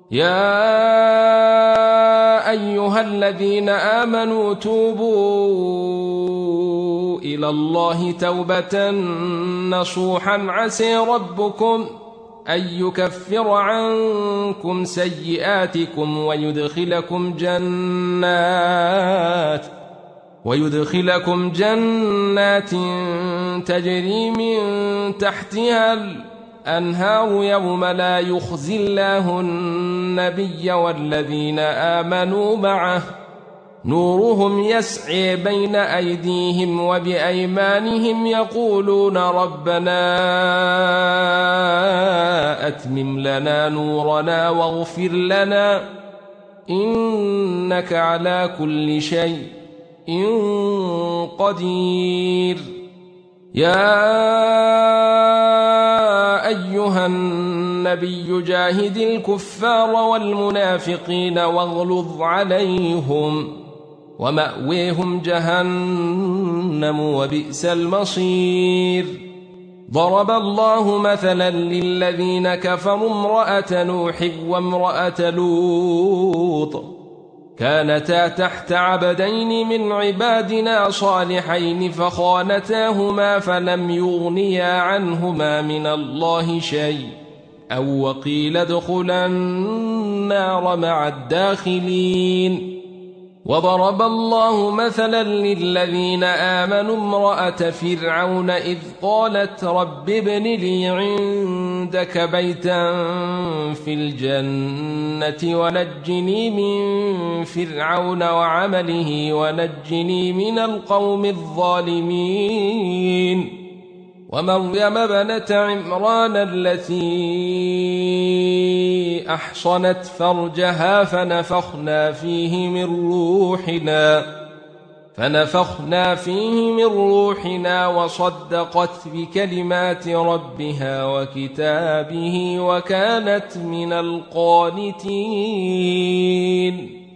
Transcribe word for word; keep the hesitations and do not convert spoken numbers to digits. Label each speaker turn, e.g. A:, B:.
A: يا أيها الذين آمنوا توبوا إلى الله توبة نصوحا عسى ربكم أن يكفر عنكم سيئاتكم ويدخلكم جنات ويدخلكم جنات تجري من تحتها الأنهار يوم لا يخزي الله النبي والذين آمنوا معه نورهم يسعي بين أيديهم وبأيمانهم يقولون ربنا أتمم لنا نورنا واغفر لنا إنك على كل شيء قدير. يا أيها النبي جاهد الكفار والمنافقين واغلظ عليهم ومأويهم جهنم وبئس المصير. ضرب الله مثلا للذين كفروا امرأة نوح وامرأة لوط كانتا تحت عبدين من عبادنا صالحين فخانتاهما فلم يغنيا عنهما من الله شيء أو وقيل ادخلا النار مع الداخلين. وضرب الله مثلا للذين آمنوا امرأة فرعون إذ قالت رب ابن لي عندك بيتا في الجنة ونجني من فرعون وعمله ونجني من القوم الظالمين. ومريم ابنة عمران التي أحصنت فرجها فنفخنا فيه من روحنا فنفخنا فيه من روحنا وصدقت بكلمات ربها وكتابه وكانت من القانتين.